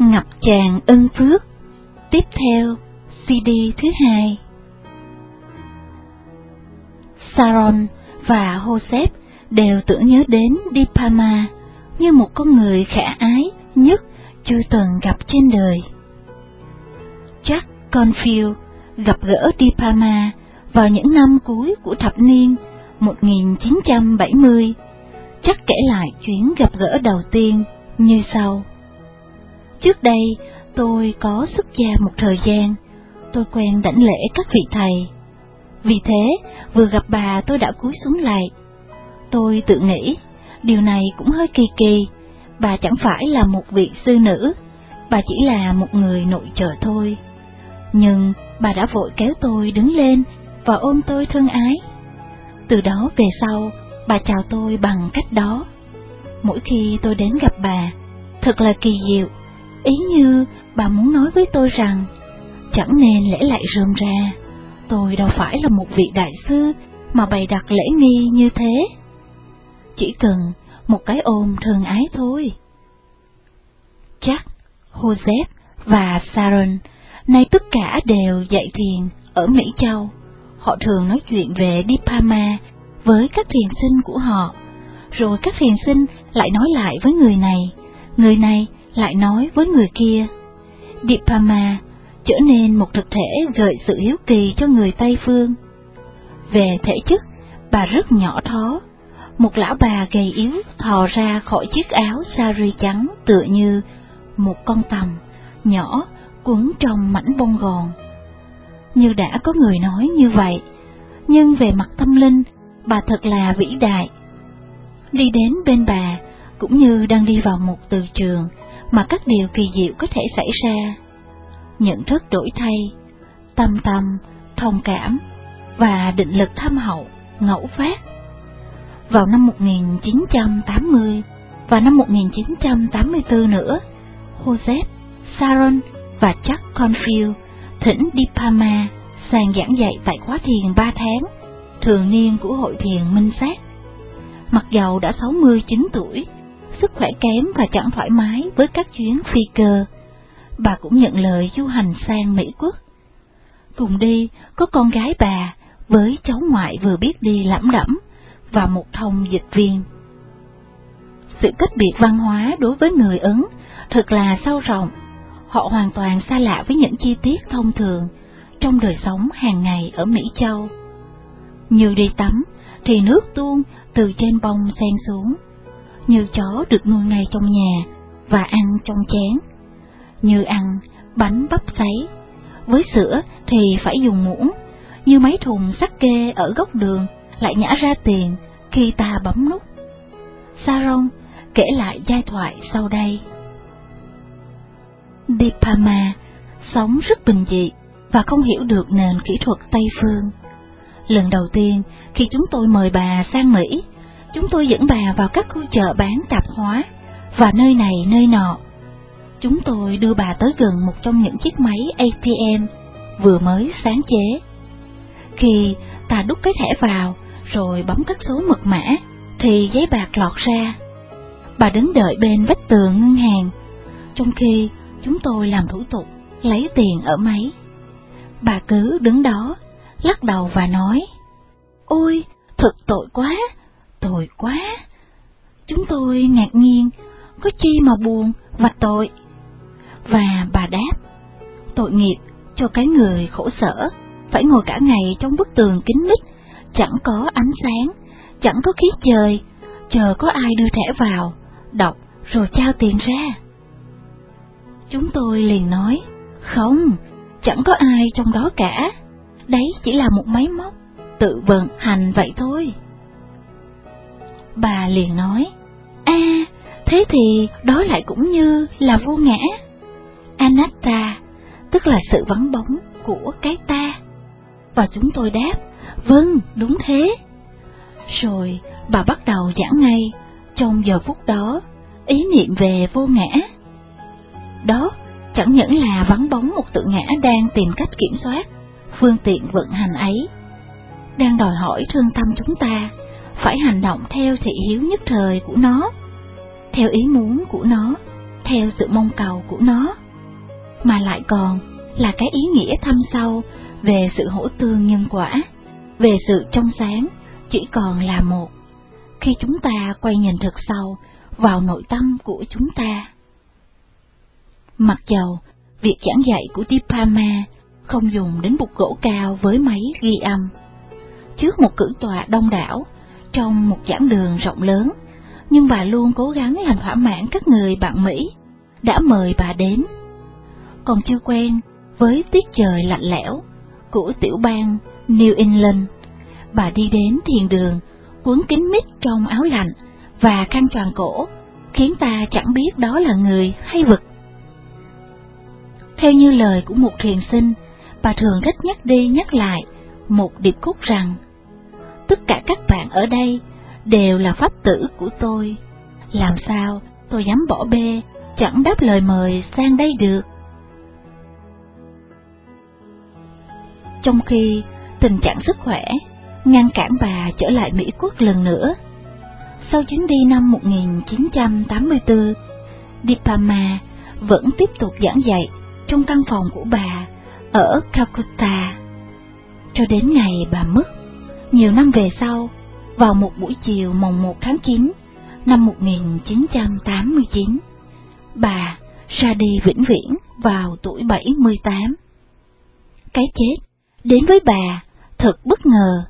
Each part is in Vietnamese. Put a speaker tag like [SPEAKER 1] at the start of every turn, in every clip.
[SPEAKER 1] Ngập tràn ân phước. Tiếp theo, CD thứ 2. Sharon và Joseph đều tưởng nhớ đến Di Palma như một con người khả ái nhất chưa từng gặp trên đời. Jack Canfield gặp gỡ Di Palma vào những năm cuối của thập niên 1970. Jack kể lại chuyến gặp gỡ đầu tiên như sau. Trước đây, tôi có xuất gia một thời gian, tôi quen đảnh lễ các vị thầy. Vì thế, vừa gặp bà tôi đã cúi xuống lạy. Tôi tự nghĩ, điều này cũng hơi kỳ kỳ, bà chẳng phải là một vị sư nữ, bà chỉ là một người nội trợ thôi. Nhưng bà đã vội kéo tôi đứng lên và ôm tôi thân ái. Từ đó về sau, bà chào tôi bằng cách đó. Mỗi khi tôi đến gặp bà, thật là kỳ diệu, ý như bà muốn nói với tôi rằng chẳng nên lễ lại rườm rà, tôi đâu phải là một vị đại sư mà bày đặt lễ nghi như thế. Chỉ cần một cái ôm thân ái thôi. Jack, Joseph và Sharon nay tất cả đều dạy thiền ở Mỹ Châu. Họ thường nói chuyện về Di Palma với các thiền sinh của họ, rồi các thiền sinh lại nói lại với người này lại nói với người kia. Di Palma trở nên một thực thể gợi sự hiếu kỳ cho người Tây phương. Về thể chất, bà rất nhỏ thó, một lão bà gầy yếu thò ra khỏi chiếc áo sari trắng tựa như một con tằm nhỏ quấn trong mảnh bông gòn. Như đã có người nói như vậy, nhưng về mặt tâm linh, bà thật là vĩ đại. Đi đến bên bà cũng như đang đi vào một từ trường mà các điều kỳ diệu có thể xảy ra. Nhận thức đổi thay, tâm thông cảm và định lực thâm hậu ngẫu phát. Vào năm 1980 và năm 1984 nữa, Joseph, Sharon và Jack Canfield thỉnh Di Palma sang giảng dạy tại khóa thiền 3 tháng thường niên của hội thiền Minh Sát. Mặc dầu đã 69 tuổi, sức khỏe kém và chẳng thoải mái với các chuyến phi cơ, bà cũng nhận lời du hành sang Mỹ Quốc. Cùng đi có con gái bà với cháu ngoại vừa biết đi lẩm đẩm và một thông dịch viên. Sự cách biệt văn hóa đối với người Ấn thật là sâu rộng. Họ hoàn toàn xa lạ với những chi tiết thông thường trong đời sống hàng ngày ở Mỹ Châu. Như đi tắm thì nước tuôn từ trên bông sen xuống, như chó được nuôi ngay trong nhà và ăn trong chén, như ăn bánh bắp sấy, với sữa thì phải dùng muỗng, như mấy thùng sake ở góc đường lại nhả ra tiền khi ta bấm nút. Sharon kể lại giai thoại sau đây. Di Palma sống rất bình dị và không hiểu được nền kỹ thuật Tây phương. Lần đầu tiên khi chúng tôi mời bà sang Mỹ, chúng tôi dẫn bà vào các khu chợ bán tạp hóa và nơi này nơi nọ. Chúng tôi đưa bà tới gần một trong những chiếc máy ATM vừa mới sáng chế. Khi ta đút cái thẻ vào rồi bấm các số mật mã thì giấy bạc lọt ra. Bà đứng đợi bên vách tường ngân hàng, trong khi chúng tôi làm thủ tục lấy tiền ở máy. Bà cứ đứng đó, lắc đầu và nói: "Ôi, thật tội quá, tội quá." Chúng tôi ngạc nhiên, có chi mà buồn và tội. Và bà đáp: "Tội nghiệp cho cái người khổ sở, phải ngồi cả ngày trong bức tường kín mít, chẳng có ánh sáng, chẳng có khí trời, chờ có ai đưa thẻ vào, đọc rồi trao tiền ra." Chúng tôi liền nói: "Không, chẳng có ai trong đó cả, đấy chỉ là một máy móc tự vận hành vậy thôi." Bà liền nói: "Thế thì đó lại cũng như là vô ngã, anatta, tức là sự vắng bóng của cái ta." Và chúng tôi đáp: "Vâng, đúng thế." Rồi bà bắt đầu giảng ngay trong giờ phút đó ý niệm về vô ngã. Đó chẳng những là vắng bóng một tự ngã đang tìm cách kiểm soát phương tiện vận hành ấy, đang đòi hỏi thương tâm chúng ta phải hành động theo thị hiếu nhất thời của nó, theo ý muốn của nó, theo sự mong cầu của nó, mà lại còn là cái ý nghĩa thâm sâu về sự hỗ tương nhân quả, về sự trong sáng chỉ còn là một, khi chúng ta quay nhìn thật sâu vào nội tâm của chúng ta. Mặc dầu việc giảng dạy của Dipa Ma không dùng đến bục gỗ cao với máy ghi âm, trước một cử tọa đông đảo trong một giảng đường rộng lớn, nhưng bà luôn cố gắng làm thỏa mãn các người bạn Mỹ đã mời bà đến. Còn chưa quen với tiết trời lạnh lẽo của tiểu bang New England, bà đi đến thiền đường quấn kín mít trong áo lạnh và khăn choàng cổ, khiến ta chẳng biết đó là người hay vật. Theo như lời của một thiền sinh, bà thường rất nhắc đi nhắc lại một điệp khúc rằng: tất cả các bạn ở đây đều là pháp tử của tôi, làm sao tôi dám bỏ bê, chẳng đáp lời mời sang đây được. Trong khi tình trạng sức khỏe ngăn cản bà trở lại Mỹ Quốc lần nữa, sau chuyến đi năm 1984, Dipa Ma vẫn tiếp tục giảng dạy trong căn phòng của bà ở Calcutta, cho đến ngày bà mất, nhiều năm về sau, vào một buổi chiều mùng 1 tháng 9 năm 1989. Bà ra đi vĩnh viễn vào tuổi 78. Cái chết đến với bà thật bất ngờ.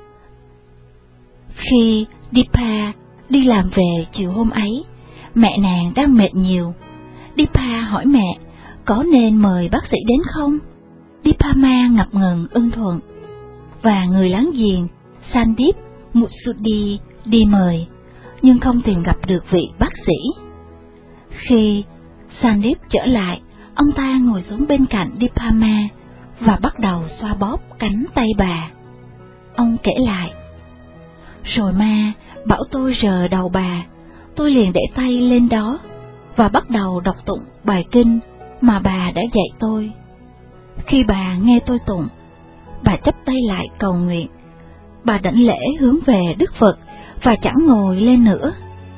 [SPEAKER 1] Khi Dipa đi làm về chiều hôm ấy, mẹ nàng đang mệt nhiều. Dipa hỏi mẹ có nên mời bác sĩ đến không. Dipa Ma ngập ngừng ưng thuận, và người láng giềng Sandip Mutsudi đi mời, nhưng không tìm gặp được vị bác sĩ. Khi Sandip trở lại, ông ta ngồi xuống bên cạnh Dipa Ma và bắt đầu xoa bóp cánh tay bà. Ông kể lại: rồi ma bảo tôi rờ đầu bà, tôi liền để tay lên đó và bắt đầu đọc tụng bài kinh mà bà đã dạy tôi. Khi bà nghe tôi tụng, bà chắp tay lại cầu nguyện. Bà đảnh lễ hướng về Đức Phật và chẳng ngồi lên nữa.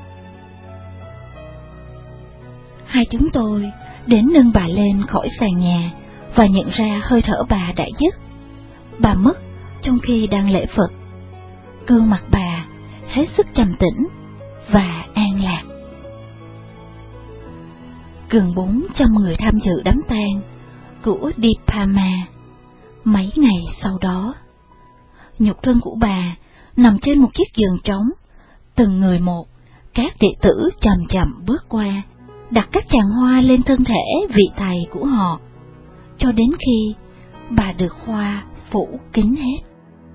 [SPEAKER 1] Hai chúng tôi đến nâng bà lên khỏi sàn nhà và nhận ra hơi thở bà đã dứt. Bà mất trong khi đang lễ Phật. Gương mặt bà hết sức trầm tĩnh và an lạc. Gần 400 người tham dự đám tang của Dipa Ma. Mấy ngày sau đó, nhục thân của bà nằm trên một chiếc giường trống. Từng người một, các đệ tử chậm chậm bước qua, đặt các tràng hoa lên thân thể vị thầy của họ, cho đến khi bà được hoa phủ kín hết.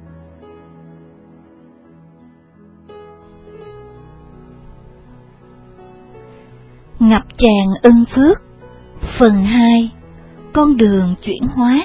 [SPEAKER 1] Ngập tràn ân phước. Phần 2. Con đường chuyển hóa.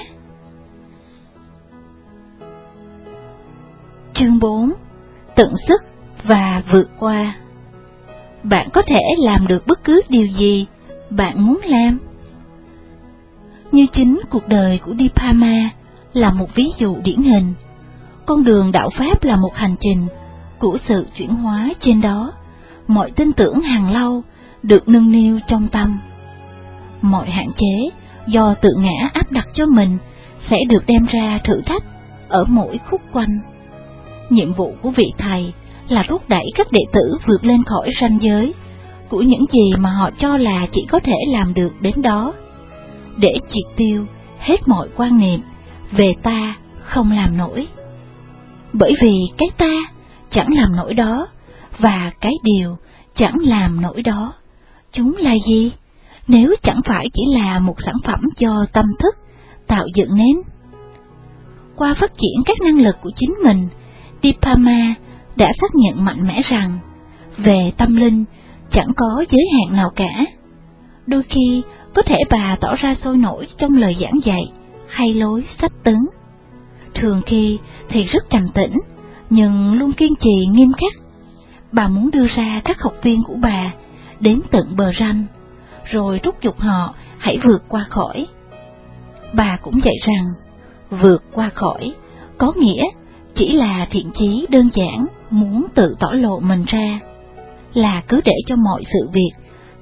[SPEAKER 1] Chương 4. Tận sức và vượt qua. Bạn có thể làm được bất cứ điều gì bạn muốn làm. Như chính cuộc đời của Dipa Ma là một ví dụ điển hình. Con đường đạo Pháp là một hành trình của sự chuyển hóa, trên đó mọi tin tưởng hàng lâu được nâng niu trong tâm. Mọi hạn chế do tự ngã áp đặt cho mình sẽ được đem ra thử thách ở mỗi khúc quanh. Nhiệm vụ của vị thầy là thúc đẩy các đệ tử vượt lên khỏi ranh giới của những gì mà họ cho là chỉ có thể làm được đến đó, để triệt tiêu hết mọi quan niệm về ta không làm nổi. Bởi vì cái ta chẳng làm nổi đó và cái điều chẳng làm nổi đó, chúng là gì nếu chẳng phải chỉ là một sản phẩm do tâm thức tạo dựng nên? Qua phát triển các năng lực của chính mình, Dipa Ma đã xác nhận mạnh mẽ rằng về tâm linh chẳng có giới hạn nào cả. Đôi khi có thể bà tỏ ra sôi nổi trong lời giảng dạy hay lối sách tấn, thường khi thì rất trầm tĩnh nhưng luôn kiên trì nghiêm khắc. Bà muốn đưa ra các học viên của bà đến tận bờ ranh, rồi thúc giục họ hãy vượt qua khỏi. Bà cũng dạy rằng vượt qua khỏi có nghĩa chỉ là thiện chí đơn giản muốn tự tỏ lộ mình ra, là cứ để cho mọi sự việc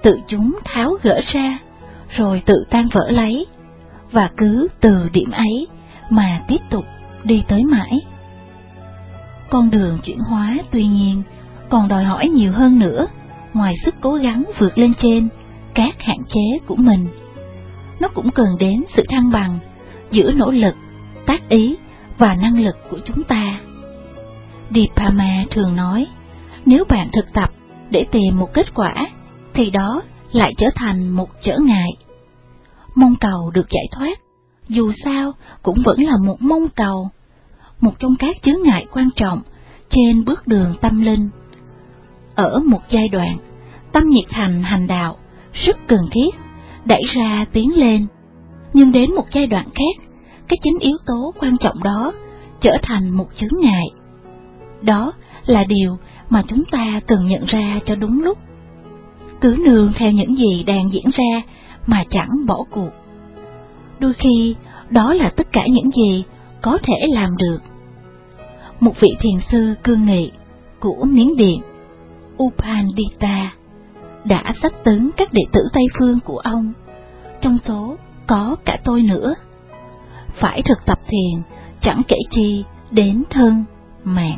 [SPEAKER 1] tự chúng tháo gỡ ra, rồi tự tan vỡ lấy, và cứ từ điểm ấy mà tiếp tục đi tới mãi. Con đường chuyển hóa tuy nhiên còn đòi hỏi nhiều hơn nữa, ngoài sức cố gắng vượt lên trên các hạn chế của mình. Nó cũng cần đến sự thăng bằng giữa nỗ lực, tác ý và năng lực của chúng ta. Dipama thường nói, nếu bạn thực tập để tìm một kết quả, thì đó lại trở thành một trở ngại. Mong cầu được giải thoát, dù sao cũng vẫn là một mong cầu, một trong các chướng ngại quan trọng trên bước đường tâm linh. Ở một giai đoạn, tâm nhiệt thành hành đạo rất cần thiết, đẩy ra tiến lên. Nhưng đến một giai đoạn khác, cái chính yếu tố quan trọng đó trở thành một chướng ngại. Đó là điều mà chúng ta cần nhận ra cho đúng lúc. Cứ nương theo những gì đang diễn ra mà chẳng bỏ cuộc. Đôi khi, đó là tất cả những gì có thể làm được. Một vị thiền sư cương nghị của Miến Điện, Upandita, đã sách tướng các đệ tử Tây Phương của ông, trong số có cả tôi nữa, phải thực tập thiền chẳng kể chi đến thân mạng.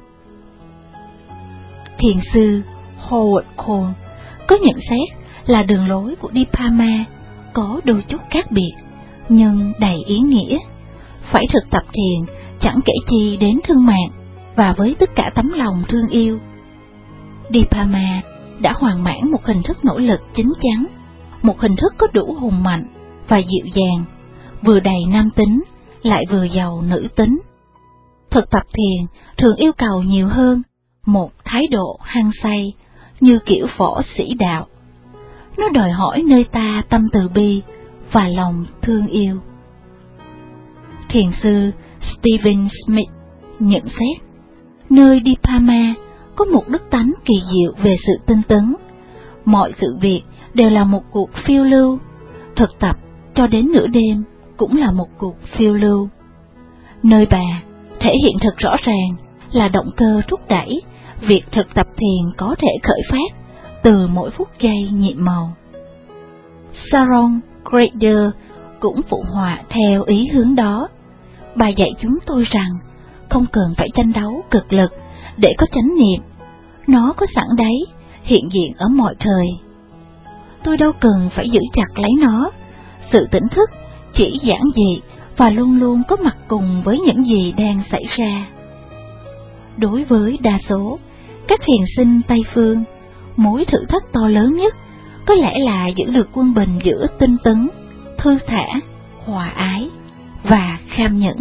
[SPEAKER 1] Thiền sư Howard Cole có nhận xét là đường lối của Dipama có đôi chút khác biệt, nhưng đầy ý nghĩa. Phải thực tập thiền chẳng kể chi đến thương mạng và với tất cả tấm lòng thương yêu. Dipama đã hoàn mãn một hình thức nỗ lực chín chắn, một hình thức có đủ hùng mạnh và dịu dàng, vừa đầy nam tính lại vừa giàu nữ tính. Thực tập thiền thường yêu cầu nhiều hơn một thái độ hăng say như kiểu võ sĩ đạo. Nó đòi hỏi nơi ta tâm từ bi và lòng thương yêu. Thiền sư Stephen Smith nhận xét, nơi Dipama có một đức tánh kỳ diệu về sự tinh tấn. Mọi sự việc đều là một cuộc phiêu lưu. Thực tập cho đến nửa đêm cũng là một cuộc phiêu lưu. Nơi bà thể hiện thật rõ ràng là động cơ thúc đẩy việc thực tập thiền có thể khởi phát từ mỗi phút giây nhiệm màu. Sharon Grader cũng phụ họa theo ý hướng đó. Bà dạy chúng tôi rằng không cần phải tranh đấu cực lực để có chánh niệm, nó có sẵn đấy, hiện diện ở mọi thời. Tôi đâu cần phải giữ chặt lấy nó. Sự tỉnh thức chỉ giản dị và luôn luôn có mặt cùng với những gì đang xảy ra. Đối với đa số các thiền sinh Tây Phương, mối thử thách to lớn nhất có lẽ là giữ được quân bình giữa tinh tấn, thư thả, hòa ái và kham nhẫn.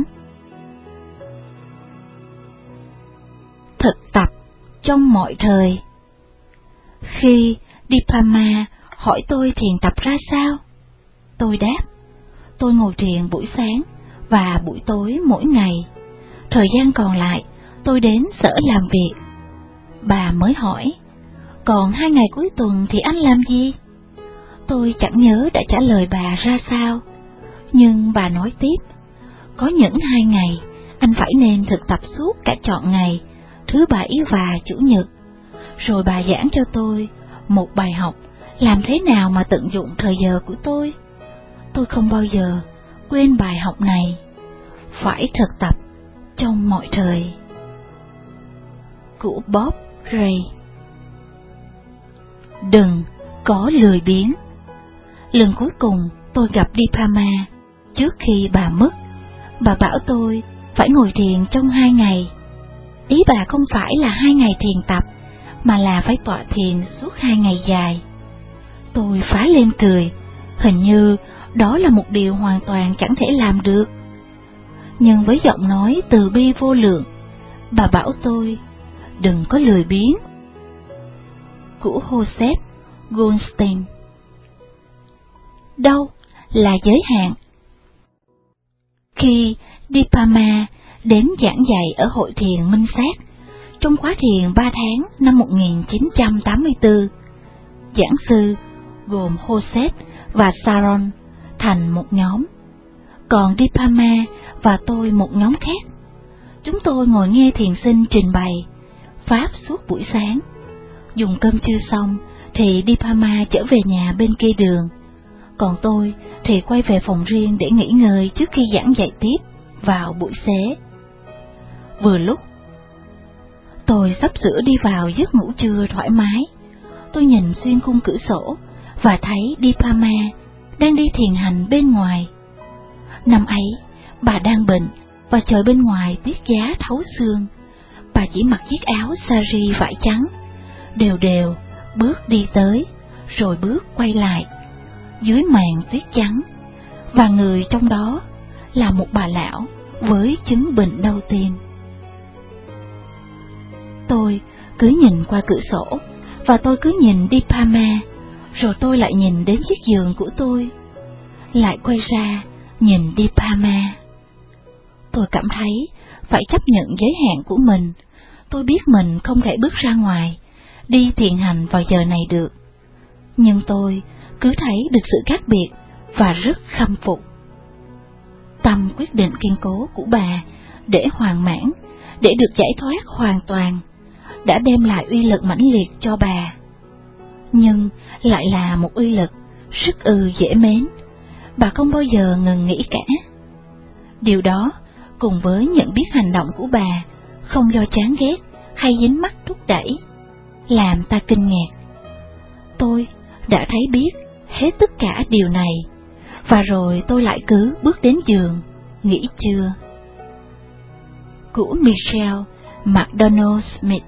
[SPEAKER 1] Thực tập trong mọi thời. Khi Dipama hỏi tôi thiền tập ra sao, tôi đáp, tôi ngồi thiền buổi sáng và buổi tối mỗi ngày. Thời gian còn lại tôi đến sở làm việc. Bà mới hỏi, còn 2 ngày cuối tuần thì anh làm gì? Tôi chẳng nhớ đã trả lời bà ra sao, nhưng bà nói tiếp, có những 2 ngày anh phải nên thực tập suốt cả trọn ngày, thứ Bảy và Chủ nhật. Rồi bà giảng cho tôi một bài học làm thế nào mà tận dụng thời giờ của tôi. Tôi không bao giờ quên bài học này. Phải thực tập trong mọi thời. Của Bob Ray. Đừng có lười biếng. Lần cuối cùng tôi gặp Dipama trước khi bà mất, bà bảo tôi phải ngồi thiền trong 2 ngày. Ý bà không phải là 2 ngày thiền tập, mà là phải tọa thiền suốt 2 ngày dài. Tôi phá lên cười, hình như đó là một điều hoàn toàn chẳng thể làm được. Nhưng với giọng nói từ bi vô lượng, bà bảo tôi đừng có lười biếng. Của Joseph Goldstein. Đâu là giới hạn? Khi Dipama đến giảng dạy ở hội thiền Minh Sát trong khóa thiền 3 tháng năm 1984, giảng sư gồm Joseph và Sharon thành một nhóm, còn Dipama và tôi một nhóm khác. Chúng tôi ngồi nghe thiền sinh trình bày pháp suốt buổi sáng. Dùng cơm trưa xong thì Dipama trở về nhà bên kia đường, còn tôi thì quay về phòng riêng để nghỉ ngơi trước khi giảng dạy tiếp vào buổi xế. Vừa lúc tôi sắp sửa đi vào giấc ngủ trưa thoải mái, tôi nhìn xuyên khung cửa sổ và thấy Dipama đang đi thiền hành bên ngoài. Năm ấy, bà đang bệnh và trời bên ngoài tuyết giá thấu xương. Bà chỉ mặc chiếc áo sari vải trắng, đều đều bước đi tới, rồi bước quay lại, dưới màn tuyết trắng, và người trong đó là một bà lão với chứng bệnh đau tim. Tôi cứ nhìn qua cửa sổ, và tôi cứ nhìn Dipama, rồi tôi lại nhìn đến chiếc giường của tôi, lại quay ra nhìn Dipama. Tôi cảm thấy phải chấp nhận giới hạn của mình. Tôi biết mình không thể bước ra ngoài, đi thiền hành vào giờ này được. Nhưng tôi cứ thấy được sự khác biệt và rất khâm phục. Tâm quyết định kiên cố của bà để hoàn mãn, để được giải thoát hoàn toàn, đã đem lại uy lực mãnh liệt cho bà. Nhưng lại là một uy lực rất dễ mến. Bà không bao giờ ngừng nghỉ cả. Điều đó cùng với nhận biết hành động của bà không do chán ghét hay dính mắc thúc đẩy, làm ta kinh ngạc. Tôi đã thấy biết hết tất cả điều này, và rồi tôi lại cứ bước đến giường, nghỉ trưa. Của Michelle McDonald Smith.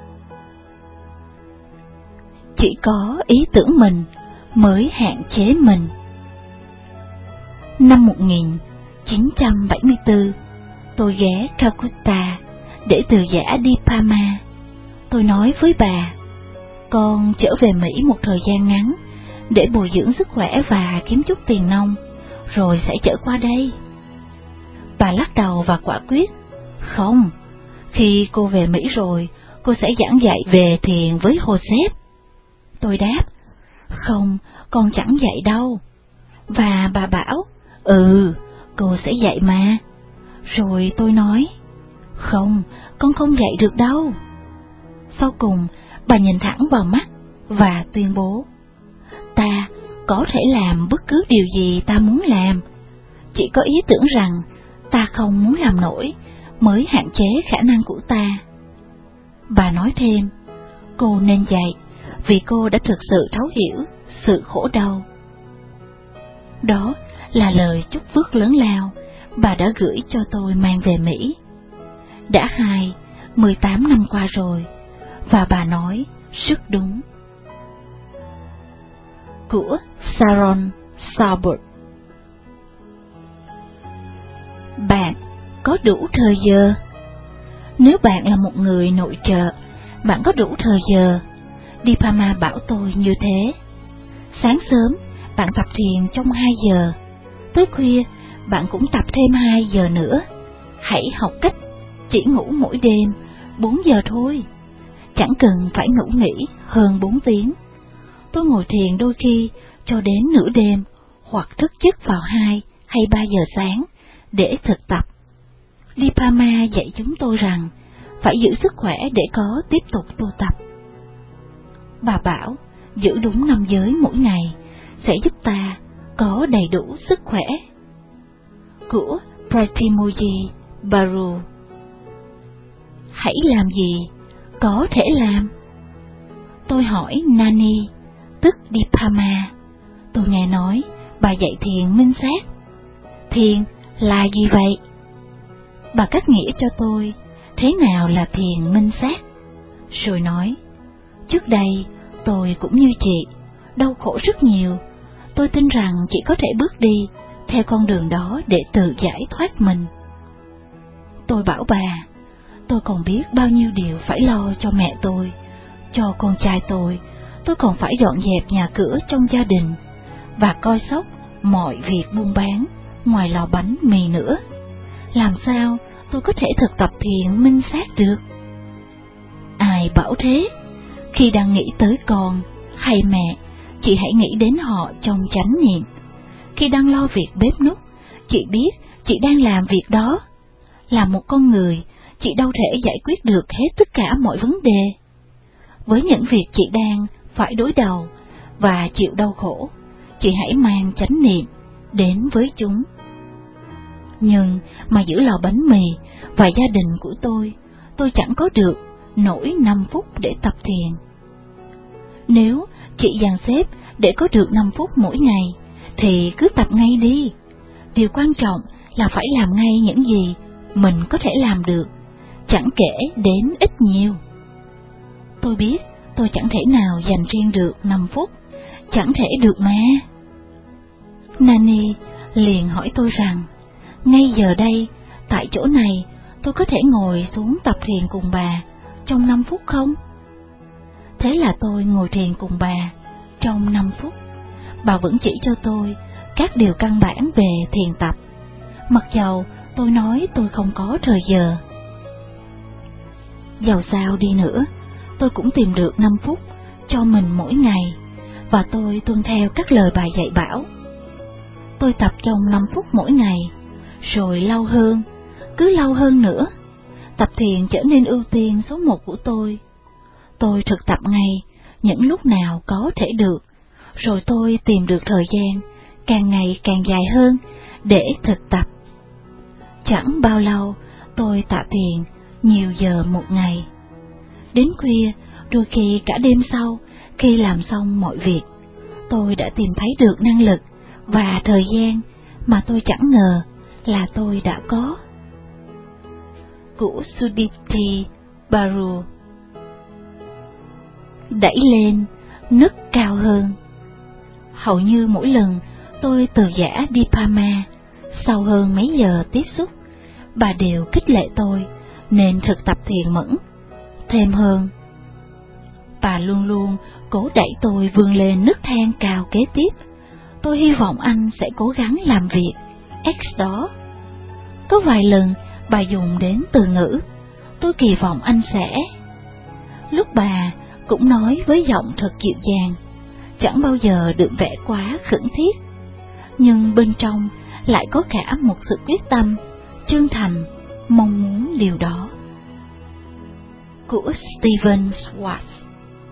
[SPEAKER 1] Chỉ có ý tưởng mình mới hạn chế mình. Năm 1974, tôi ghé Calcutta để từ giã Dipama. Tôi nói với bà, con trở về Mỹ một thời gian ngắn để bồi dưỡng sức khỏe và kiếm chút tiền nong, rồi sẽ trở qua đây. Bà lắc đầu và quả quyết, không, khi cô về Mỹ rồi, cô sẽ giảng dạy về thiền với Joseph. Tôi đáp, không, con chẳng dạy đâu. Và bà bảo, cô sẽ dạy mà. Rồi tôi nói, không, con không dạy được đâu. Sau cùng, bà nhìn thẳng vào mắt và tuyên bố, ta có thể làm bất cứ điều gì ta muốn làm, chỉ có ý tưởng rằng ta không muốn làm nổi mới hạn chế khả năng của ta. Bà nói thêm, cô nên dạy vì cô đã thực sự thấu hiểu sự khổ đau. Đó là lời chúc phước lớn lao bà đã gửi cho tôi mang về Mỹ. Đã 18 năm qua rồi, và bà nói rất đúng. Của Sharon Salzberg. Bạn có đủ thời giờ? Nếu bạn là một người nội trợ, bạn có đủ thời giờ. Dipama bảo tôi như thế. Sáng sớm, bạn tập thiền trong 2 giờ. Tới khuya, bạn cũng tập thêm 2 giờ nữa. Hãy học cách chỉ ngủ mỗi đêm 4 giờ thôi. Chẳng cần phải ngủ nghỉ hơn 4 tiếng. Tôi ngồi thiền đôi khi cho đến nửa đêm, hoặc thức giấc vào 2 hay 3 giờ sáng để thực tập. Dipama dạy chúng tôi rằng phải giữ sức khỏe để có tiếp tục tu tập. Bà bảo giữ đúng 5 giới mỗi ngày sẽ giúp ta có đầy đủ sức khỏe. Của Pratimoji Baru. Hãy làm gì có thể làm? Tôi hỏi Nani, tức Dipama. Tôi nghe nói bà dạy thiền minh sát. Thiền là gì vậy? Bà cắt nghĩa cho tôi thế nào là thiền minh sát, rồi nói, trước đây tôi cũng như chị, đau khổ rất nhiều. Tôi tin rằng chị có thể bước đi theo con đường đó để tự giải thoát mình. Tôi bảo bà, tôi còn biết bao nhiêu điều phải lo cho mẹ tôi, cho con trai tôi còn phải dọn dẹp nhà cửa trong gia đình và coi sóc mọi việc buôn bán ngoài lò bánh mì nữa. Làm sao tôi có thể thực tập thiền minh sát được? Ai bảo thế? Khi đang nghĩ tới con hay mẹ, chị hãy nghĩ đến họ trong chánh niệm. Khi đang lo việc bếp núc, chị biết chị đang làm việc đó. Là một con người, chị đâu thể giải quyết được hết tất cả mọi vấn đề. Với những việc chị đang phải đối đầu và chịu đau khổ, chị hãy mang chánh niệm đến với chúng. Nhưng mà giữ lò bánh mì và gia đình của tôi chẳng có được nổi 5 phút để tập thiền. Nếu chị dàn xếp để có được 5 phút mỗi ngày, thì cứ tập ngay đi. Điều quan trọng là phải làm ngay những gì mình có thể làm được, chẳng kể đến ít nhiều. Tôi biết tôi chẳng thể nào dành riêng được 5 phút, chẳng thể được mà. Nani liền hỏi tôi rằng, ngay giờ đây, tại chỗ này, tôi có thể ngồi xuống tập thiền cùng bà trong 5 phút không? Thế là tôi ngồi thiền cùng bà trong 5 phút. Bà vẫn chỉ cho tôi các điều căn bản về thiền tập, mặc dầu tôi nói tôi không có thời giờ. Dầu sao đi nữa, tôi cũng tìm được 5 phút cho mình mỗi ngày, và tôi tuân theo các lời bà dạy bảo. Tôi tập trong 5 phút mỗi ngày, rồi lâu hơn, cứ lâu hơn nữa. Tập thiền trở nên ưu tiên số 1 của tôi. Tôi thực tập ngay những lúc nào có thể được, rồi tôi tìm được thời gian càng ngày càng dài hơn để thực tập. Chẳng bao lâu tôi tạ thiền nhiều giờ một ngày. Đến khuya, đôi khi cả đêm sau, khi làm xong mọi việc, tôi đã tìm thấy được năng lực và thời gian mà tôi chẳng ngờ là tôi đã có. Của Sudipti Baru. Đẩy lên, nấc cao hơn. Hầu như mỗi lần tôi từ giã Dipama, sau hơn mấy giờ tiếp xúc, bà đều khích lệ tôi nên thực tập thiền mẫn thêm hơn. Bà luôn luôn cố đẩy tôi vươn lên nấc thang cao kế tiếp. Tôi hy vọng anh sẽ cố gắng làm việc X đó. Có vài lần bà dùng đến từ ngữ tôi kỳ vọng anh sẽ. Lúc bà cũng nói với giọng thật dịu dàng, chẳng bao giờ được vẻ quá khẩn thiết, nhưng bên trong lại có cả một sự quyết tâm chân thành mong muốn điều đó. Của Stephen Schwartz.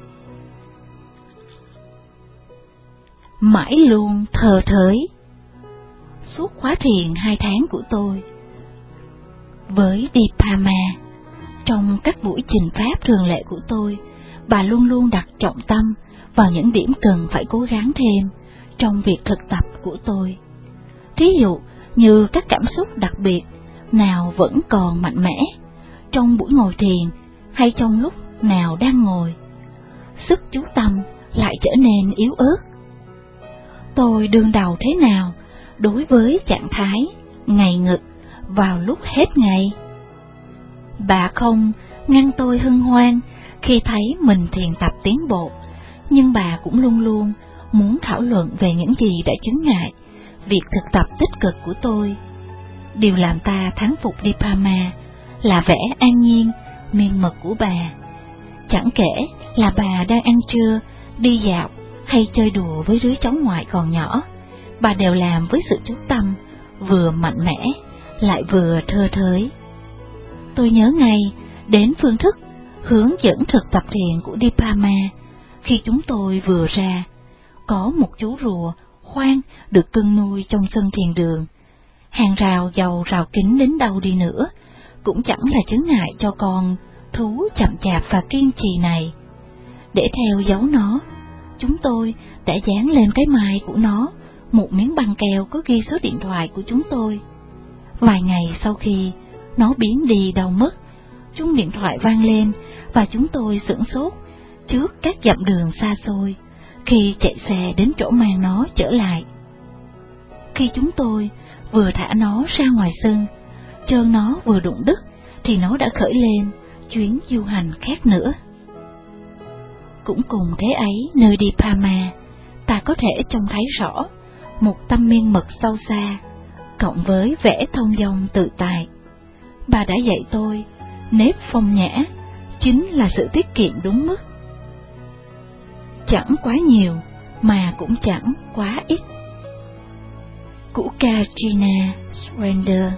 [SPEAKER 1] Mãi luôn thờ thới. Suốt khóa thiền 2 tháng của tôi với Dipama, trong các buổi trình pháp thường lệ của tôi, bà luôn luôn đặt trọng tâm vào những điểm cần phải cố gắng thêm trong việc thực tập của tôi. Thí dụ như các cảm xúc đặc biệt nào vẫn còn mạnh mẽ trong buổi ngồi thiền hay trong lúc nào đang ngồi, sức chú tâm lại trở nên yếu ớt. Tôi đương đầu thế nào đối với trạng thái ngày ngực vào lúc hết ngày? Bà không ngăn tôi hân hoan khi thấy mình thiền tập tiến bộ, nhưng bà cũng luôn luôn muốn thảo luận về những gì đã chướng ngại việc thực tập tích cực của tôi. Điều làm ta thắng phục Dipama là vẻ an nhiên, miên mật của bà. Chẳng kể là bà đang ăn trưa, đi dạo hay chơi đùa với đứa cháu ngoại còn nhỏ, bà đều làm với sự chú tâm, vừa mạnh mẽ lại vừa thơ thới. Tôi nhớ ngay đến phương thức hướng dẫn thực tập thiền của Dipama khi chúng tôi vừa ra. Có một chú rùa khoan được cưng nuôi trong sân thiền đường. Hàng rào dầu rào kính đến đâu đi nữa cũng chẳng là chướng ngại cho con thú chậm chạp và kiên trì này. Để theo dấu nó, chúng tôi đã dán lên cái mai của nó một miếng băng keo có ghi số điện thoại của chúng tôi. Vài ngày sau khi nó biến đi đâu mất, chuông điện thoại vang lên và chúng tôi sửng sốt trước các dặm đường xa xôi khi chạy xe đến chỗ mang nó trở lại. Khi chúng tôi vừa thả nó ra ngoài sân, chân nó vừa đụng đất thì nó đã khởi lên chuyến du hành khác nữa. Cũng cùng thế ấy, nơi Dipama, ta có thể trông thấy rõ một tâm miên mật sâu xa, cộng với vẻ thông dong tự tại. Bà đã dạy tôi nếp phong nhã chính là sự tiết kiệm đúng mức. Chẳng quá nhiều mà cũng chẳng quá ít. Của Katrina Surrender.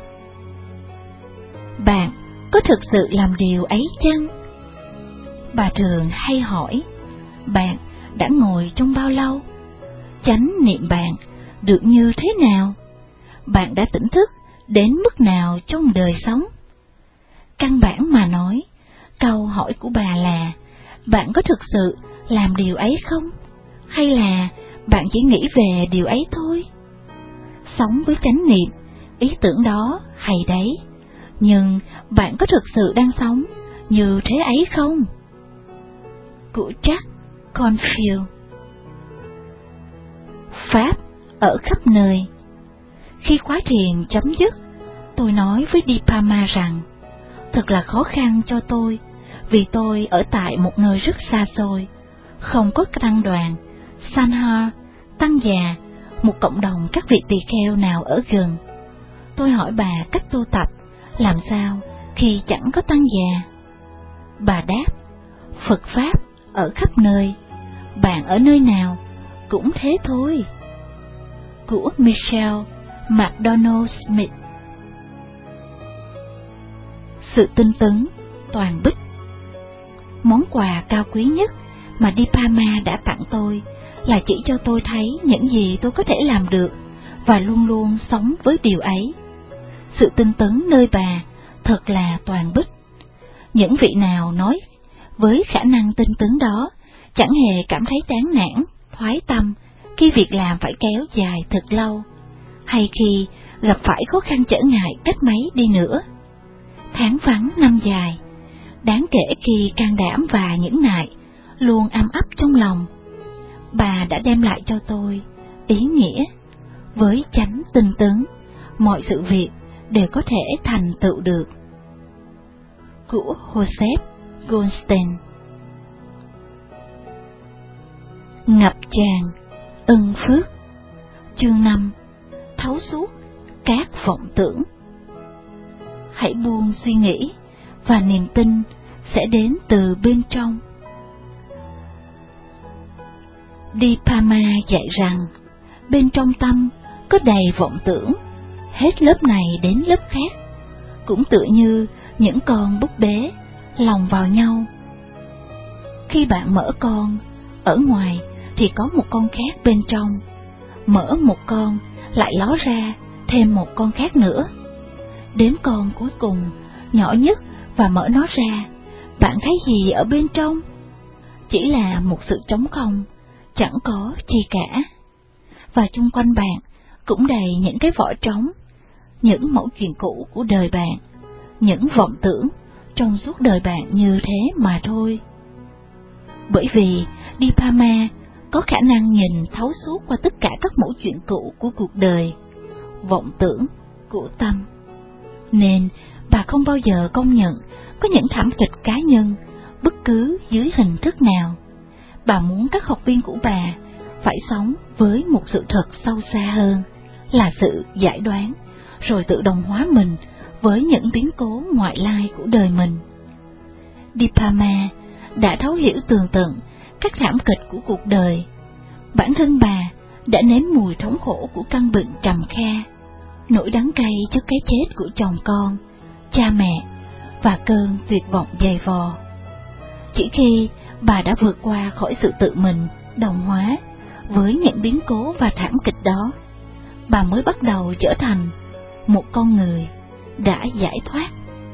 [SPEAKER 1] Bạn có thực sự làm điều ấy chăng? Bà thường hay hỏi, bạn đã ngồi trong bao lâu? Chánh niệm bạn được như thế nào? Bạn đã tỉnh thức đến mức nào trong đời sống? Căn bản mà nói, câu hỏi của bà là bạn có thực sự làm điều ấy không? Hay là bạn chỉ nghĩ về điều ấy thôi? Sống với chánh niệm, ý tưởng đó hay đấy, nhưng bạn có thực sự đang sống như thế ấy không? Của Jack Cornfield. Pháp ở khắp nơi. Khi khóa thiền chấm dứt, tôi nói với Dipama rằng thật là khó khăn cho tôi, vì tôi ở tại một nơi rất xa xôi, không có tăng đoàn, Sangha, tăng già, một cộng đồng các vị tỳ kheo nào ở gần. Tôi hỏi bà cách tu tập làm sao khi chẳng có tăng già. Bà đáp, Phật Pháp ở khắp nơi, bạn ở nơi nào cũng thế thôi. Của Michelle McDonald Smith. Sự tinh tấn toàn bích. Món quà cao quý nhất mà Dipama đã tặng tôi là chỉ cho tôi thấy những gì tôi có thể làm được và luôn luôn sống với điều ấy. Sự tinh tấn nơi bà thật là toàn bích. Những vị nào nói với khả năng tinh tấn đó chẳng hề cảm thấy chán nản, thoái tâm khi việc làm phải kéo dài thật lâu, hay khi gặp phải khó khăn trở ngại cách mấy đi nữa. Tháng vắng năm dài, đáng kể khi can đảm và nhẫn nại luôn ấm ấp trong lòng, bà đã đem lại cho tôi ý nghĩa. Với chánh tinh tấn, mọi sự việc đều có thể thành tựu được. Của Joseph Goldstein. Ngập tràn ân phước. Chương 5. Thấu suốt các vọng tưởng. Hãy buông suy nghĩ và niềm tin sẽ đến từ bên trong. Dipama dạy rằng bên trong tâm có đầy vọng tưởng, hết lớp này đến lớp khác, cũng tựa như những con búp bế lồng vào nhau. Khi bạn mở con, ở ngoài thì có một con khác bên trong, mở một con lại ló ra thêm một con khác nữa. Đến con cuối cùng, nhỏ nhất, và mở nó ra, bạn thấy gì ở bên trong? Chỉ là một sự trống không, chẳng có chi cả. Và chung quanh bạn cũng đầy những cái vỏ trống, những mẫu chuyện cũ của đời bạn, những vọng tưởng trong suốt đời bạn như thế mà thôi. Bởi vì Dipama có khả năng nhìn thấu suốt qua tất cả các mẫu chuyện cũ của cuộc đời, vọng tưởng của tâm, nên bà không bao giờ công nhận có những thảm kịch cá nhân bất cứ dưới hình thức nào. Bà muốn các học viên của bà phải sống với một sự thật sâu xa hơn, là sự giải đoán, rồi tự đồng hóa mình với những biến cố ngoại lai của đời mình. Dipama đã thấu hiểu tường tận các thảm kịch của cuộc đời. Bản thân bà đã nếm mùi thống khổ của căn bệnh trầm kha, nỗi đắng cay trước cái chết của chồng con, cha mẹ và cơn tuyệt vọng dày vò. Chỉ khi bà đã vượt qua khỏi sự tự mình đồng hóa với những biến cố và thảm kịch đó, bà mới bắt đầu trở thành một con người đã giải thoát.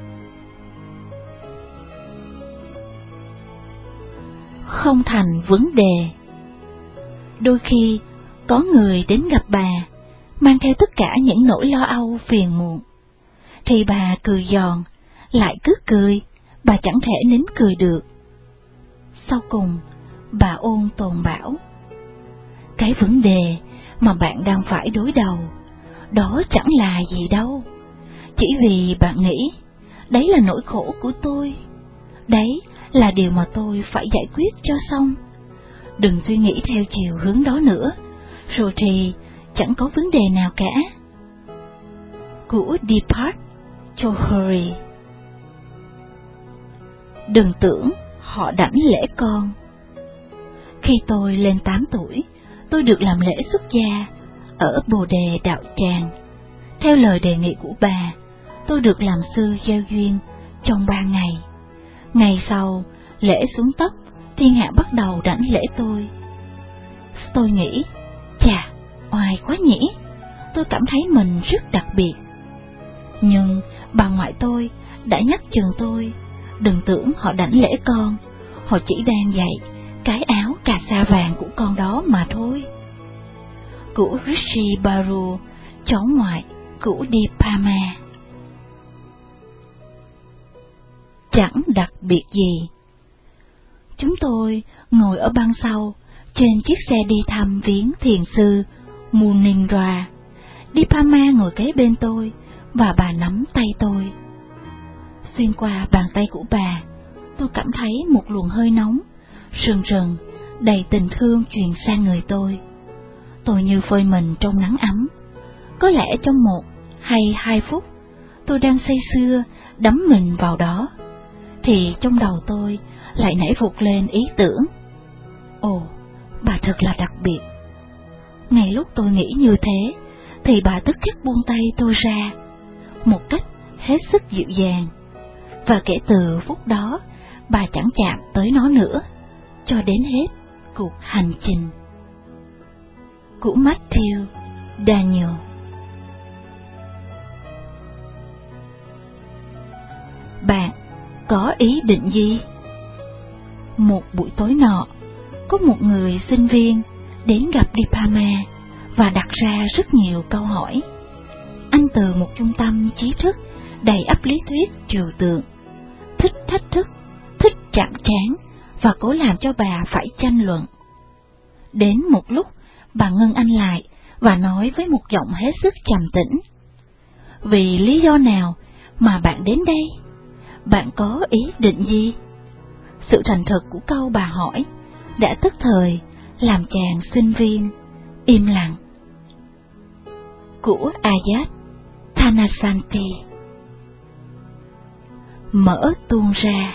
[SPEAKER 1] Không thành vấn đề. Đôi khi có người đến gặp bà mang theo tất cả những nỗi lo âu phiền muộn, thì bà cười giòn, lại cứ cười, bà chẳng thể nín cười được. Sau cùng, bà ôn tồn bảo, cái vấn đề mà bạn đang phải đối đầu, đó chẳng là gì đâu. Chỉ vì bạn nghĩ, đấy là nỗi khổ của tôi, đấy là điều mà tôi phải giải quyết cho xong. Đừng suy nghĩ theo chiều hướng đó nữa, rồi thì chẳng có vấn đề nào cả. Của Deepak Chowdhury. Đừng tưởng họ đảnh lễ con. Khi tôi lên 8 tuổi, tôi được làm lễ xuất gia ở Bồ Đề Đạo Tràng. Theo lời đề nghị của bà, tôi được làm sư gieo duyên trong 3 ngày. Ngày sau, lễ xuống tóc, thiên hạ bắt đầu đảnh lễ tôi. Tôi nghĩ, chà, oai quá nhỉ, tôi cảm thấy mình rất đặc biệt. Nhưng bà ngoại tôi đã nhắc chừng tôi, đừng tưởng họ đảnh lễ con, họ chỉ đang dạy cái áo cà sa vàng của con đó mà thôi. Của Rishi Baru, cháu ngoại của Dipama. Chẳng đặc biệt gì. Chúng tôi ngồi ở băng sau, trên chiếc xe đi thăm viếng thiền sư Munindra. Dipama ngồi kế bên tôi, và bà nắm tay tôi. Xuyên qua bàn tay của bà, tôi cảm thấy một luồng hơi nóng, rần rần, đầy tình thương truyền sang người tôi. Tôi như phơi mình trong nắng ấm. Có lẽ trong 1 hay 2 phút, tôi đang say sưa đắm mình vào đó, thì trong đầu tôi lại nảy vụt lên ý tưởng: ồ, bà thật là đặc biệt. Ngay lúc tôi nghĩ như thế, thì bà tức khắc buông tay tôi ra, một cách hết sức dịu dàng. Và kể từ phút đó, bà chẳng chạm tới nó nữa, cho đến hết cuộc hành trình. Của Matthew Daniel. Bạn có ý định gì? Một buổi tối nọ, có một người sinh viên đến gặp Dipama và đặt ra rất nhiều câu hỏi. Anh từ một trung tâm trí thức đầy ắp lý thuyết trừu tượng, thích thách thức, thích chạm trán và cố làm cho bà phải tranh luận. Đến một lúc, bà ngưng anh lại và nói với một giọng hết sức trầm tĩnh: vì lý do nào mà bạn đến đây? Bạn có ý định gì? Sự thành thật của câu bà hỏi đã tức thời làm chàng sinh viên im lặng. Của Ayat Thanasanti. Mở tuôn ra.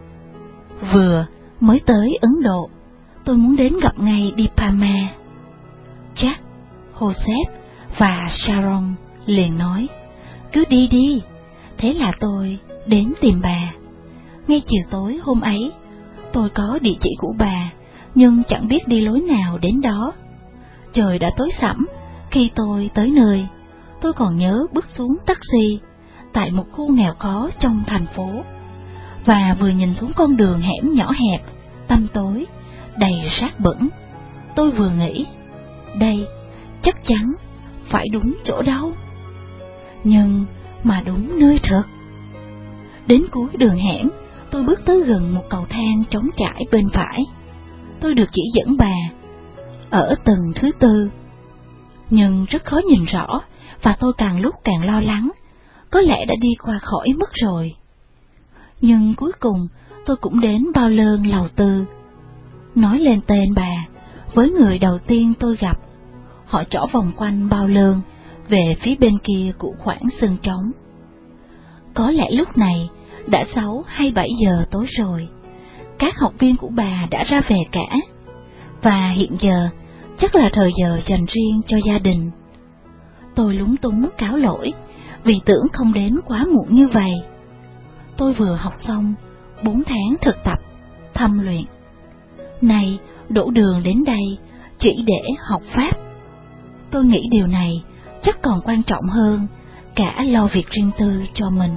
[SPEAKER 1] Vừa mới tới Ấn Độ, tôi muốn đến gặp ngay Dipama. Jack, Joseph và Sharon liền nói: cứ đi đi. Thế là tôi đến tìm bà. Ngay chiều tối hôm ấy, tôi có địa chỉ của bà, nhưng chẳng biết đi lối nào đến đó. Trời đã tối sẫm khi tôi tới nơi. Tôi còn nhớ bước xuống taxi tại một khu nghèo khó trong thành phố, và vừa nhìn xuống con đường hẻm nhỏ hẹp, tăm tối, đầy rác bẩn, tôi vừa nghĩ: đây chắc chắn phải đúng chỗ đâu. Nhưng mà đúng nơi thật. Đến cuối đường hẻm, tôi bước tới gần một cầu thang trống trải bên phải. Tôi được chỉ dẫn bà ở tầng thứ 4, nhưng rất khó nhìn rõ, và tôi càng lúc càng lo lắng, có lẽ đã đi qua khỏi mất rồi. Nhưng cuối cùng tôi cũng đến bao lơn lầu 4. Nói lên tên bà với người đầu tiên tôi gặp, họ trỏ vòng quanh bao lơn về phía bên kia của khoảng sân trống. Có lẽ lúc này đã 6 hay 7 giờ tối rồi. Các học viên của bà đã ra về cả, và hiện giờ chắc là thời giờ dành riêng cho gia đình. Tôi lúng túng cáo lỗi vì tưởng không đến quá muộn như vậy. Tôi vừa học xong 4 tháng thực tập, thâm luyện. Nay đổ đường đến đây chỉ để học Pháp. Tôi nghĩ điều này chắc còn quan trọng hơn cả lo việc riêng tư cho mình.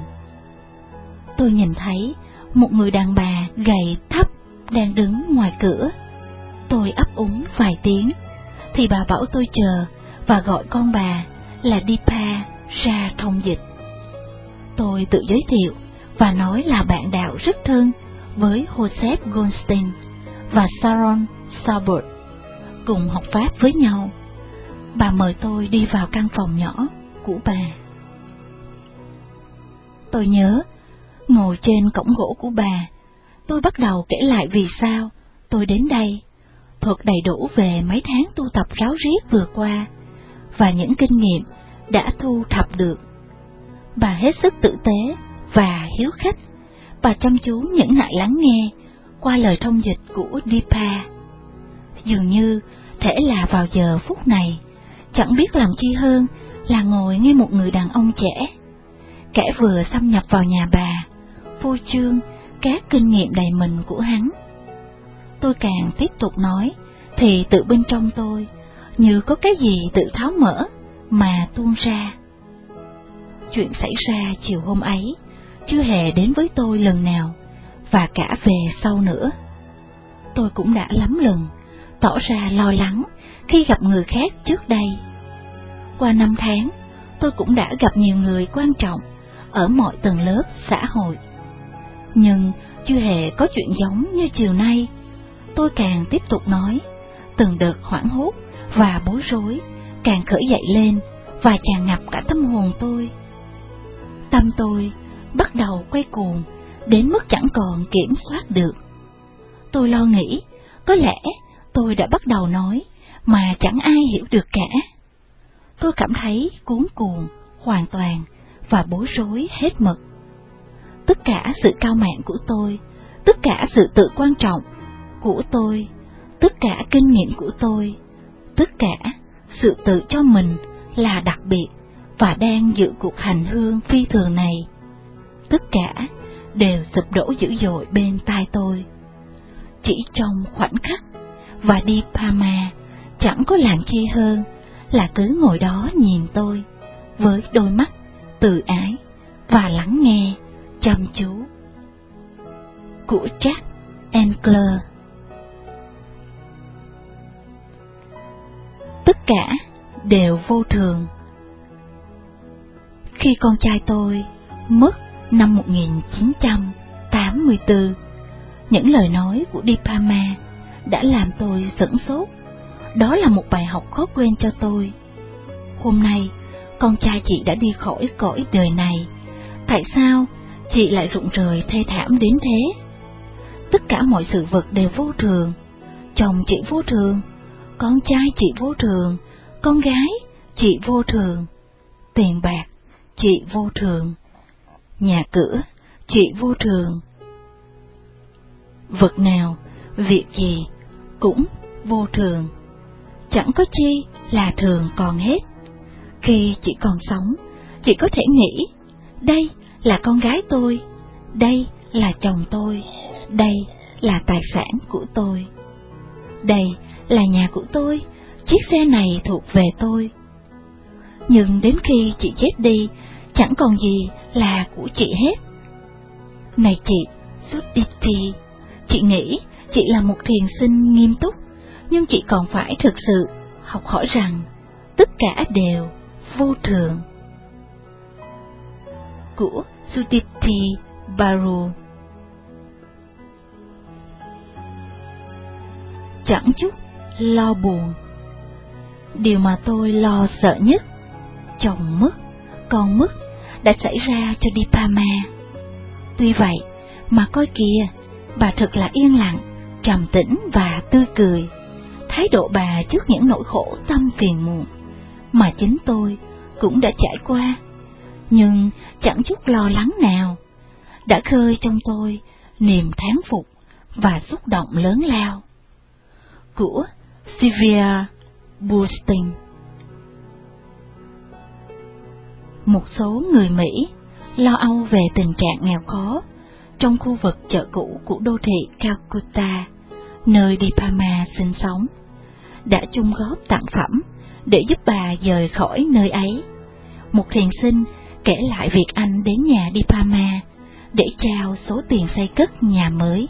[SPEAKER 1] Tôi nhìn thấy một người đàn bà gầy thấp đang đứng ngoài cửa. Tôi ấp úng vài tiếng, thì bà bảo tôi chờ và gọi con bà là Dipa ra thông dịch. Tôi tự giới thiệu và nói là bạn đạo rất thân với Joseph Goldstein và Sharon Saubert, cùng học Pháp với nhau. Bà mời tôi đi vào căn phòng nhỏ của bà. Tôi nhớ, ngồi trên cổng gỗ của bà, tôi bắt đầu kể lại vì sao tôi đến đây, thuật đầy đủ về mấy tháng tu tập ráo riết vừa qua và những kinh nghiệm đã thu thập được. Bà hết sức tử tế và hiếu khách. Bà chăm chú nhẫn nại lắng nghe qua lời thông dịch của Dipa. Dường như thể là vào giờ phút này, chẳng biết làm chi hơn là ngồi nghe một người đàn ông trẻ, kẻ vừa xâm nhập vào nhà bà, phô trương các kinh nghiệm đầy mình của hắn. Tôi càng tiếp tục nói thì tự bên trong tôi như có cái gì tự tháo mở mà tuôn ra. Chuyện xảy ra chiều hôm ấy chưa hề đến với tôi lần nào, và cả về sau nữa. Tôi cũng đã lắm lần tỏ ra lo lắng khi gặp người khác trước đây. Qua 5 tháng, tôi cũng đã gặp nhiều người quan trọng ở mọi tầng lớp xã hội. Nhưng chưa hề có chuyện giống như chiều nay. Tôi càng tiếp tục nói, từng đợt hoảng hốt và bối rối càng khởi dậy lên và tràn ngập cả tâm hồn tôi. Tâm tôi bắt đầu quay cuồng đến mức chẳng còn kiểm soát được. Tôi lo nghĩ có lẽ tôi đã bắt đầu nói mà chẳng ai hiểu được cả. Tôi cảm thấy cuống cuồng hoàn toàn và bối rối hết mực. Tất cả sự cao mạn của tôi, tất cả sự tự quan trọng của tôi, tất cả kinh nghiệm của tôi, tất cả sự tự cho mình là đặc biệt và đang dự cuộc hành hương phi thường này, tất cả đều sụp đổ dữ dội bên tai tôi. Chỉ trong khoảnh khắc, và Di Palma chẳng có làm chi hơn là cứ ngồi đó nhìn tôi với đôi mắt từ ái và lắng nghe chăm chú. Của Jack Ankler. Tất cả đều vô thường. Khi con trai tôi mất năm 1984, những lời nói của Di Palma đã làm tôi sửng sốt. Đó là một bài học khó quên cho tôi. Hôm nay, con trai chị đã đi khỏi cõi đời này. Tại sao chị lại rụng rời thê thảm đến thế? Tất cả mọi sự vật đều vô thường. Chồng chị vô thường, con trai chị vô thường, con gái chị vô thường, tiền bạc chị vô thường, nhà cửa chị vô thường. Vật nào, việc gì cũng vô thường, chẳng có chi là thường còn hết. Khi chị còn sống, chị có thể nghĩ, đây là con gái tôi, đây là chồng tôi, đây là tài sản của tôi, đây là nhà của tôi, chiếc xe này thuộc về tôi. Nhưng đến khi chị chết đi, chẳng còn gì là của chị hết. Này chị Sudipti, chị nghĩ chị là một thiền sinh nghiêm túc, nhưng chị còn phải thực sự học hỏi rằng tất cả đều vô thường. Của Sudipti Baru. Chẳng chút lo buồn. Điều mà tôi lo sợ nhất, chồng mất, con mất, đã xảy ra cho Di Palma. Tuy vậy mà coi kìa, bà thật là yên lặng, trầm tĩnh và tươi cười. Thái độ bà trước những nỗi khổ tâm phiền muộn mà chính tôi cũng đã trải qua, nhưng chẳng chút lo lắng nào, đã khơi trong tôi niềm thán phục và xúc động lớn lao. Của Sylvia Boorstein. Một số người Mỹ lo âu về tình trạng nghèo khó trong khu vực chợ cũ của đô thị Calcutta, nơi Di Palma sinh sống, đã chung góp tặng phẩm để giúp bà rời khỏi nơi ấy. Một thiền sinh kể lại việc anh đến nhà Di Palma để trao số tiền xây cất nhà mới.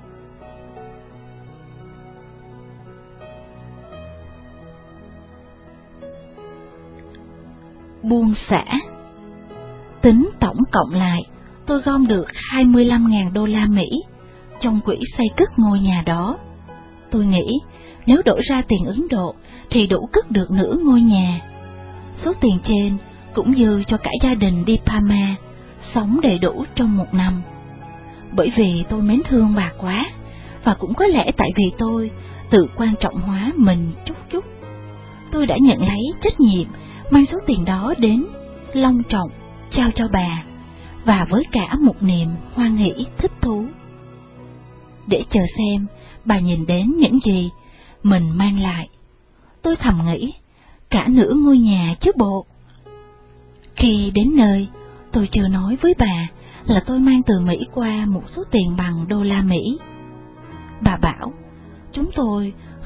[SPEAKER 1] Buông xả. Tính tổng cộng lại, tôi gom được 25.000 đô la Mỹ trong quỹ xây cất ngôi nhà đó. Tôi nghĩ nếu đổ ra tiền Ấn Độ thì đủ cất được nửa ngôi nhà. Số tiền trên cũng dư cho cả gia đình Di Palma sống đầy đủ trong một năm. Bởi vì tôi mến thương bà quá, và cũng có lẽ tại vì tôi tự quan trọng hóa mình chút chút, tôi đã nhận lấy trách nhiệm mang số tiền đó đến long trọng trao cho bà, và với cả một niềm hoan hỷ thích thú, để chờ xem bà nhìn đến những gì mình mang lại. Tôi thầm nghĩ, cả nửa ngôi nhà chứ bộ. Khi đến nơi, tôi chưa nói với bà là tôi mang từ Mỹ qua một số tiền bằng đô la Mỹ. Bà bảo, chúng tôi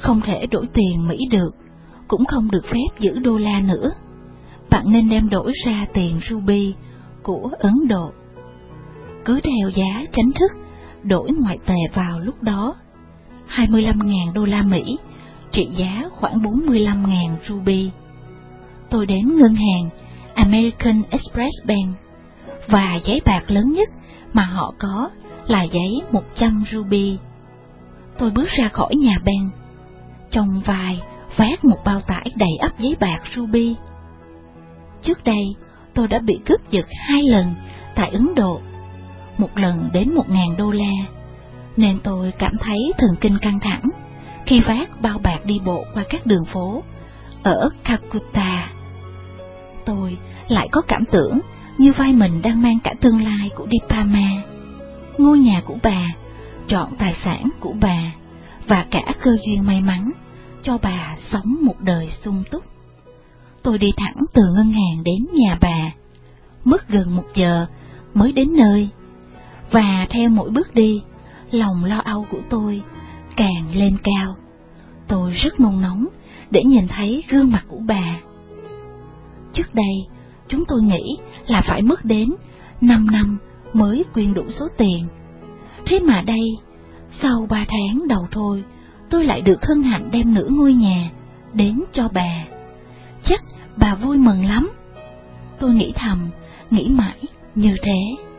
[SPEAKER 1] không thể đổi tiền Mỹ được, cũng không được phép giữ đô la nữa. Bạn nên đem đổi ra tiền rupee của Ấn Độ. Cứ theo giá chính thức đổi ngoại tệ vào lúc đó, 25.000 đô la Mỹ, trị giá khoảng 45.000 rupee. Tôi đến ngân hàng American Express Bank, và giấy bạc lớn nhất mà họ có là giấy 100 rupee. Tôi bước ra khỏi nhà banh, trong vai vác một bao tải đầy ắp giấy bạc rupee. Trước đây, tôi đã bị cướp giật 2 lần tại Ấn Độ, một lần đến 1.000 đô la, nên tôi cảm thấy thần kinh căng thẳng khi vác bao bạc đi bộ qua các đường phố ở Calcutta. Tôi lại có cảm tưởng như vai mình đang mang cả tương lai của Dipama, ngôi nhà của bà, trọn tài sản của bà, và cả cơ duyên may mắn cho bà sống một đời sung túc. Tôi đi thẳng từ ngân hàng đến nhà bà, mất gần 1 giờ mới đến nơi, và theo mỗi bước đi, lòng lo âu của tôi càng lên cao. Tôi rất nôn nóng để nhìn thấy gương mặt của bà. Trước đây, chúng tôi nghĩ là phải mất đến 5 năm mới quyên đủ số tiền. Thế mà đây, sau 3 tháng đầu thôi, tôi lại được hân hạnh đem nửa ngôi nhà đến cho bà. Chắc bà vui mừng lắm. Tôi nghĩ thầm, nghĩ mãi như thế.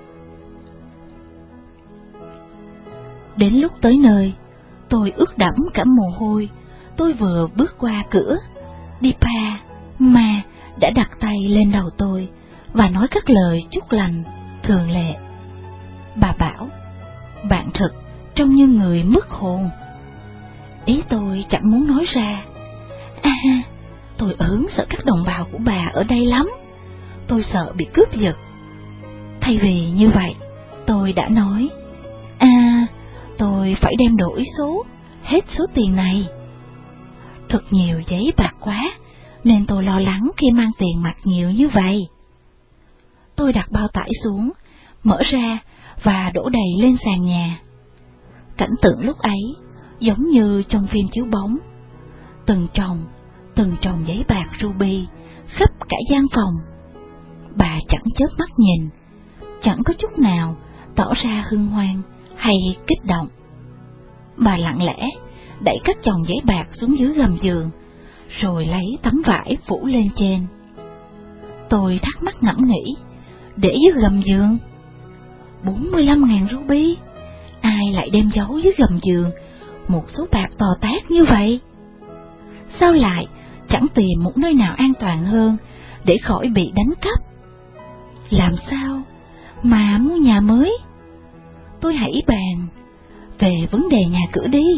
[SPEAKER 1] Đến lúc tới nơi, tôi ướt đẫm cả mồ hôi. Tôi vừa bước qua cửa, Dipa Ma đã đặt tay lên đầu tôi và nói các lời chúc lành thường lệ. Bà bảo, bạn thật trông như người mất hồn. Ý tôi chẳng muốn nói ra. Tôi ớn sợ các đồng bào của bà ở đây lắm. Tôi sợ bị cướp giật. Thay vì như vậy, tôi đã nói, tôi phải đem đổi hết số tiền này. Thật nhiều giấy bạc quá, nên tôi lo lắng khi mang tiền mặt nhiều như vậy. Tôi đặt bao tải xuống, mở ra và đổ đầy lên sàn nhà. Cảnh tượng lúc ấy giống như trong phim chiếu bóng. Từng chồng giấy bạc rupee khắp cả gian phòng. Bà chẳng chớp mắt nhìn, chẳng có chút nào tỏ ra hân hoan hay kích động. Bà lặng lẽ đẩy các chồng giấy bạc xuống dưới gầm giường, rồi lấy tấm vải phủ lên trên. Tôi thắc mắc ngẫm nghĩ, để dưới gầm giường 45.000 rupee, ai lại đem giấu dưới gầm giường một số bạc to tát như vậy? Sao lại chẳng tìm một nơi nào an toàn hơn để khỏi bị đánh cắp? Làm sao mà mua nhà mới? Tôi hãy bàn về vấn đề nhà cửa đi.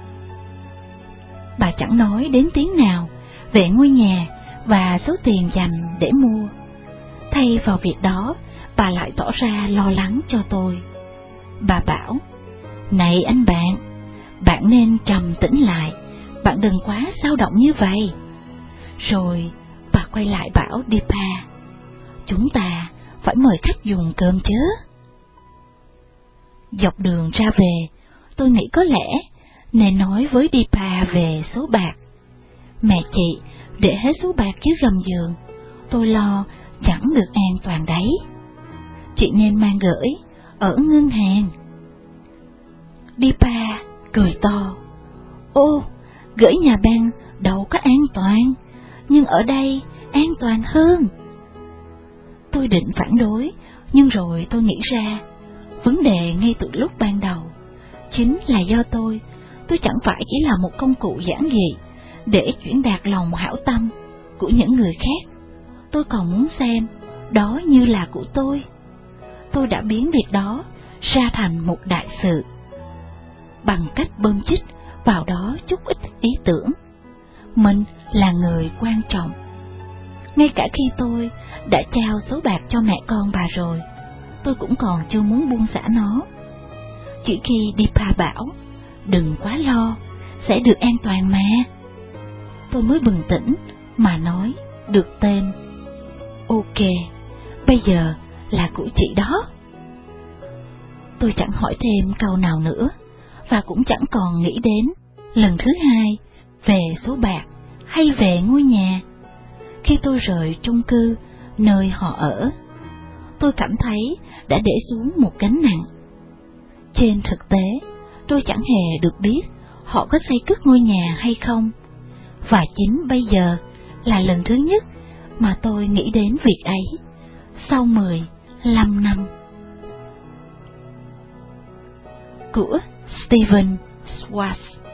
[SPEAKER 1] Bà chẳng nói đến tiếng nào về ngôi nhà và số tiền dành để mua. Thay vào việc đó, bà lại tỏ ra lo lắng cho tôi. Bà bảo, này anh bạn nên trầm tĩnh lại, bạn đừng quá xao động như vậy. Rồi bà quay lại bảo Dipa, chúng ta phải mời khách dùng cơm chứ. Dọc đường ra về, tôi nghĩ có lẽ nên nói với Dipa về số bạc. Mẹ chị để hết số bạc dưới gầm giường, tôi lo chẳng được an toàn đấy. Chị nên mang gửi ở ngân hàng. Dipa cười to, ô, gửi nhà băng đâu có an toàn, nhưng ở đây an toàn hơn. Tôi định phản đối, nhưng rồi tôi nghĩ ra, vấn đề ngay từ lúc ban đầu chính là do tôi chẳng phải chỉ là một công cụ giản dị để chuyển đạt lòng hảo tâm của những người khác. Tôi còn muốn xem đó như là của tôi. Tôi đã biến việc đó ra thành một đại sự, bằng cách bơm chích vào đó chút ít ý tưởng. Mình là người quan trọng. Ngay cả khi tôi đã trao số bạc cho mẹ con bà rồi, tôi cũng còn chưa muốn buông xả nó. Chỉ khi Dipa bảo, đừng quá lo, sẽ được an toàn mà, tôi mới bừng tỉnh mà nói được tên. Ok, bây giờ là của chị đó. Tôi chẳng hỏi thêm câu nào nữa, và cũng chẳng còn nghĩ đến lần thứ hai về số bạc hay về ngôi nhà. Khi tôi rời chung cư nơi họ ở, tôi cảm thấy đã để xuống một gánh nặng. Trên thực tế, tôi chẳng hề được biết họ có xây cất ngôi nhà hay không. Và chính bây giờ là lần thứ nhất mà tôi nghĩ đến việc ấy, sau 15 năm. Của Stephen Schwartz.